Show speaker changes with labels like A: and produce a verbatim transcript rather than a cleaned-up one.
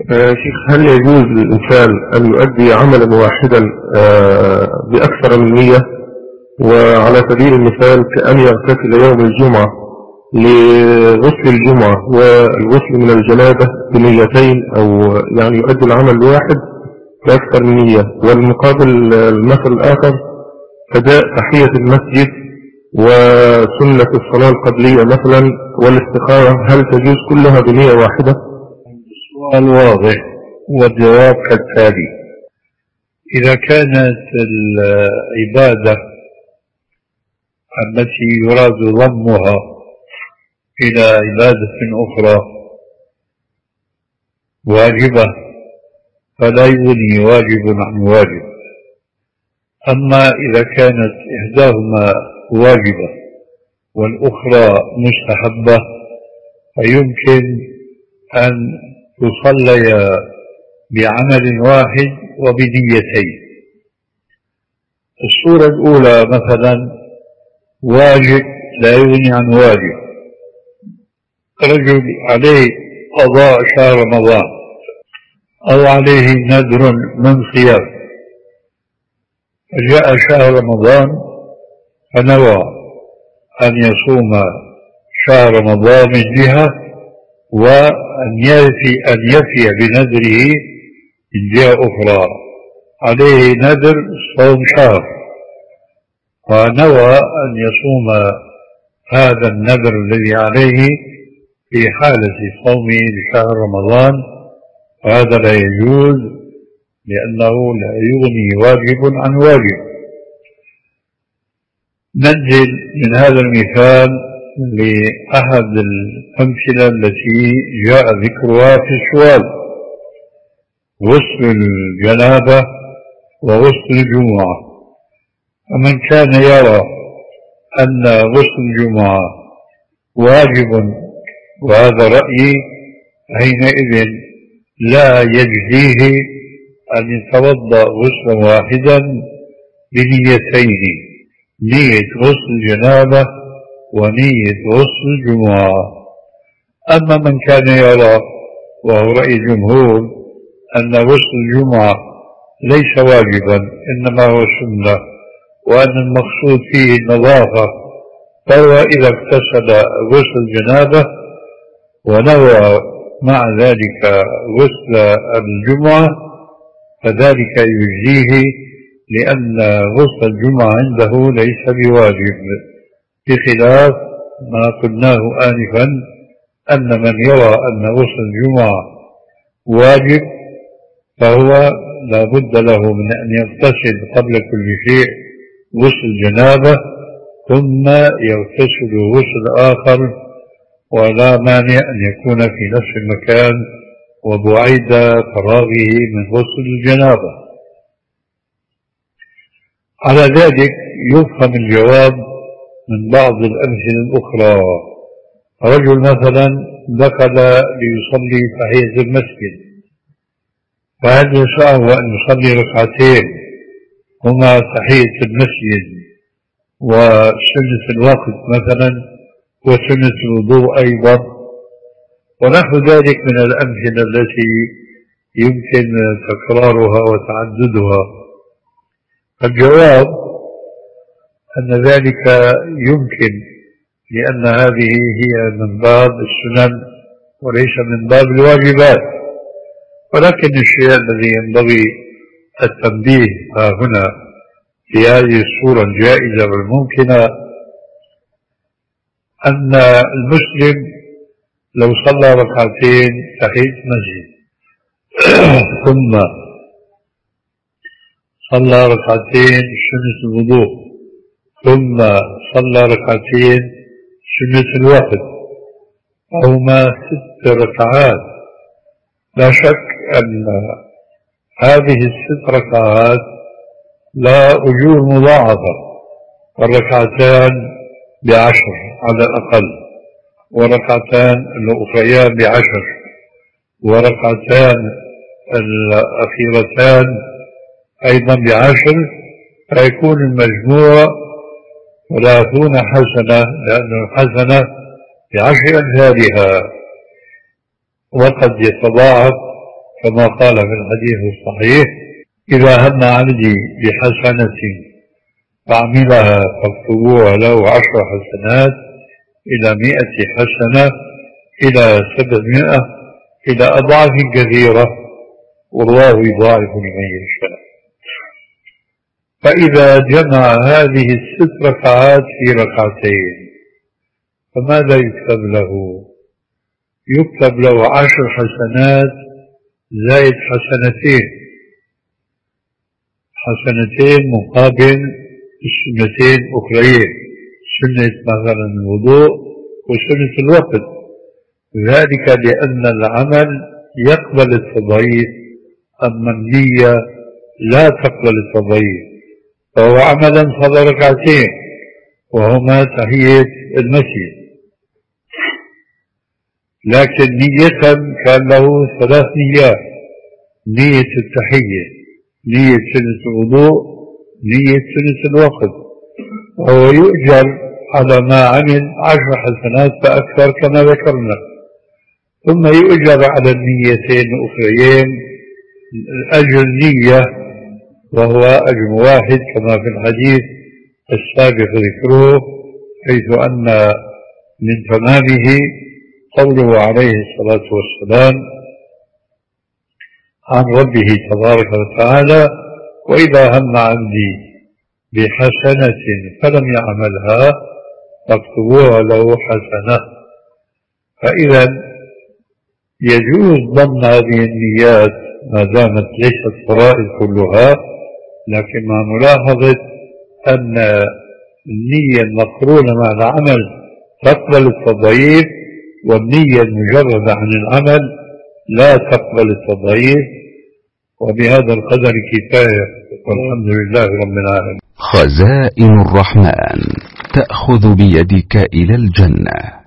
A: آه، شيخ، هل يجوز للإنسان أن يؤدي عملا واحدا آه، بأكثر من نية؟ وعلى سبيل المثال كأن يغتسل يوم الجمعة لغسل الجمعة والغسل من الجنابة بنيتين، أو يعني يؤدي العمل الواحد بأكثر من نية. والمقابل المثل الآخر أداء تحية المسجد وسنة الصلاة القبلية مثلا والاستخارة، هل تجوز كلها بنية واحدة؟
B: السؤال واضح والجواب كالتالي: إذا كانت العبادة التي يراد ضمها إلى عبادة أخرى واجبة فلا يغني واجب عن واجب. أما إذا كانت إحداهما واجبة والأخرى مستحبة فيمكن أن تصلي بعمل واحد وبنيتين. الصورة الأولى مثلا واجب لا يغني عن واجب، رجل عليه قضاء شهر رمضان أو عليه نذر من صيام، فجاء شهر رمضان فنوى أن يصوم شهر رمضان من جهة وأن يفي أن يفي بنذره من جهة أخرى. عليه نذر صوم شهر ونوى أن يصوم هذا النذر الذي عليه في حالة صومه لشهر رمضان، وهذا لا يجوز لأنه لا يغني واجب عن واجب. ننزل من هذا المثال لأحد الأمثلة التي جاء ذكرها في السؤال: غسل الجنابة وغسل الجمعة. فمن كان يرى أن غسل الجمعة واجب وهذا رأيي، حينئذ لا يجزيه أن يتوضأ غسلا واحدا بنيتين: نية غسل الجنابة ونية غسل الجمعة. أما من كان يرى، وهو رأي الجمهور، أن غسل الجمعة ليس واجبا إنما هو سنة وأن المقصود فيه النظافة، فهو إذا اغتسل غسل الجنابة ونوى مع ذلك غسل الجمعة فذلك يجزيه، لأن غسل الجمعة عنده ليس بواجب، بخلاف ما قلناه آنفا أن من يرى أن غسل الجمعة واجب فهو لا بد له من أن يغتسل قبل كل شيء غسل الجنابة ثم يغتسل غسل آخر، ولا مانع أن يكون في نفس المكان وبعيد فراغه من غسل الجنابة. على ذلك يفهم الجواب من بعض الأمثلة الأخرى: رجل مثلا دخل ليصلي تحية المسجد، فهل يسعه أن يصلي ركعتين هما تحية المسجد وسنة الوقت مثلا وسنة الوضوء أيضا ونحو ذلك من الأمثلة التي يمكن تكرارها وتعددها؟ الجواب أن ذلك يمكن، لأن هذه هي من باب السنن وليس من باب الواجبات. ولكن الشيء الذي ينبغي التنبيه ها هنا في هذه الصورة الجائزة والممكنة أن المسلم لو صلى ركعتين تحية مسجد ثم صلى ركعتين سنة الوضوء ثم صلى ركعتين سنة الوقت أو ما ست ركعات، لا شك أن هذه الست ركعات لا أجور مضاعفة، والركعتان بعشر على الأقل، وركعتان الأخريان بعشر، وركعتان الأخيرتان أيضا بعشر، فيكون المجموع ثلاثون حسنة، لأن الحسنة بعشر أمثالها، وقد يتضاعف كما قال في الحديث الصحيح: إذا هم عبدي بحسنة فعملها فاكتبوها له عشر حسنات إلى مئة حسنة إلى سبعمائة إلى أضعاف كثيرة، والله يضاعف لمن يشاء. فإذا جمع هذه الست ركعات في ركعتين فماذا يكتب له؟ يكتب له عشر حسنات زائد حسنتين، حسنتين مقابل السنتين أخرين، سنة مثلا الوضوء وسنة الوقت، ذلك لأن العمل يقبل التضعيف أما النية لا تقبل التضعيف، فهو عملا صلى ركعتين وهما تحية المسجد، لكن نية كان له ثلاث نيات: نية التحية، نية سنة الوضوء، نية سنة الوقت، وهو يؤجر على ما عمل عشر حسنات فأكثر كما ذكرنا، ثم يؤجر على النيتين الأخريين أجر نية وهو أجر واحد كما في الحديث السابق ذكره، حيث أن من تمامه قوله عليه الصلاة والسلام عن ربه تبارك وتعالى: وإذا هم عبدي بحسنة فلم يعملها فاكتبوها له حسنة. فإذا يجوز ضمن هذه النيات ما دامت ليست فرائض كلها، لكن مع ملاحظة أن النية المقرونة مع العمل تقبل التضعيف، والنية المجردة عن العمل لا تقبل التضعيف. وبهذا القدر كفاية، والحمد لله رب العالمين.
C: خزائن الرحمن تأخذ بيدك إلى الجنة.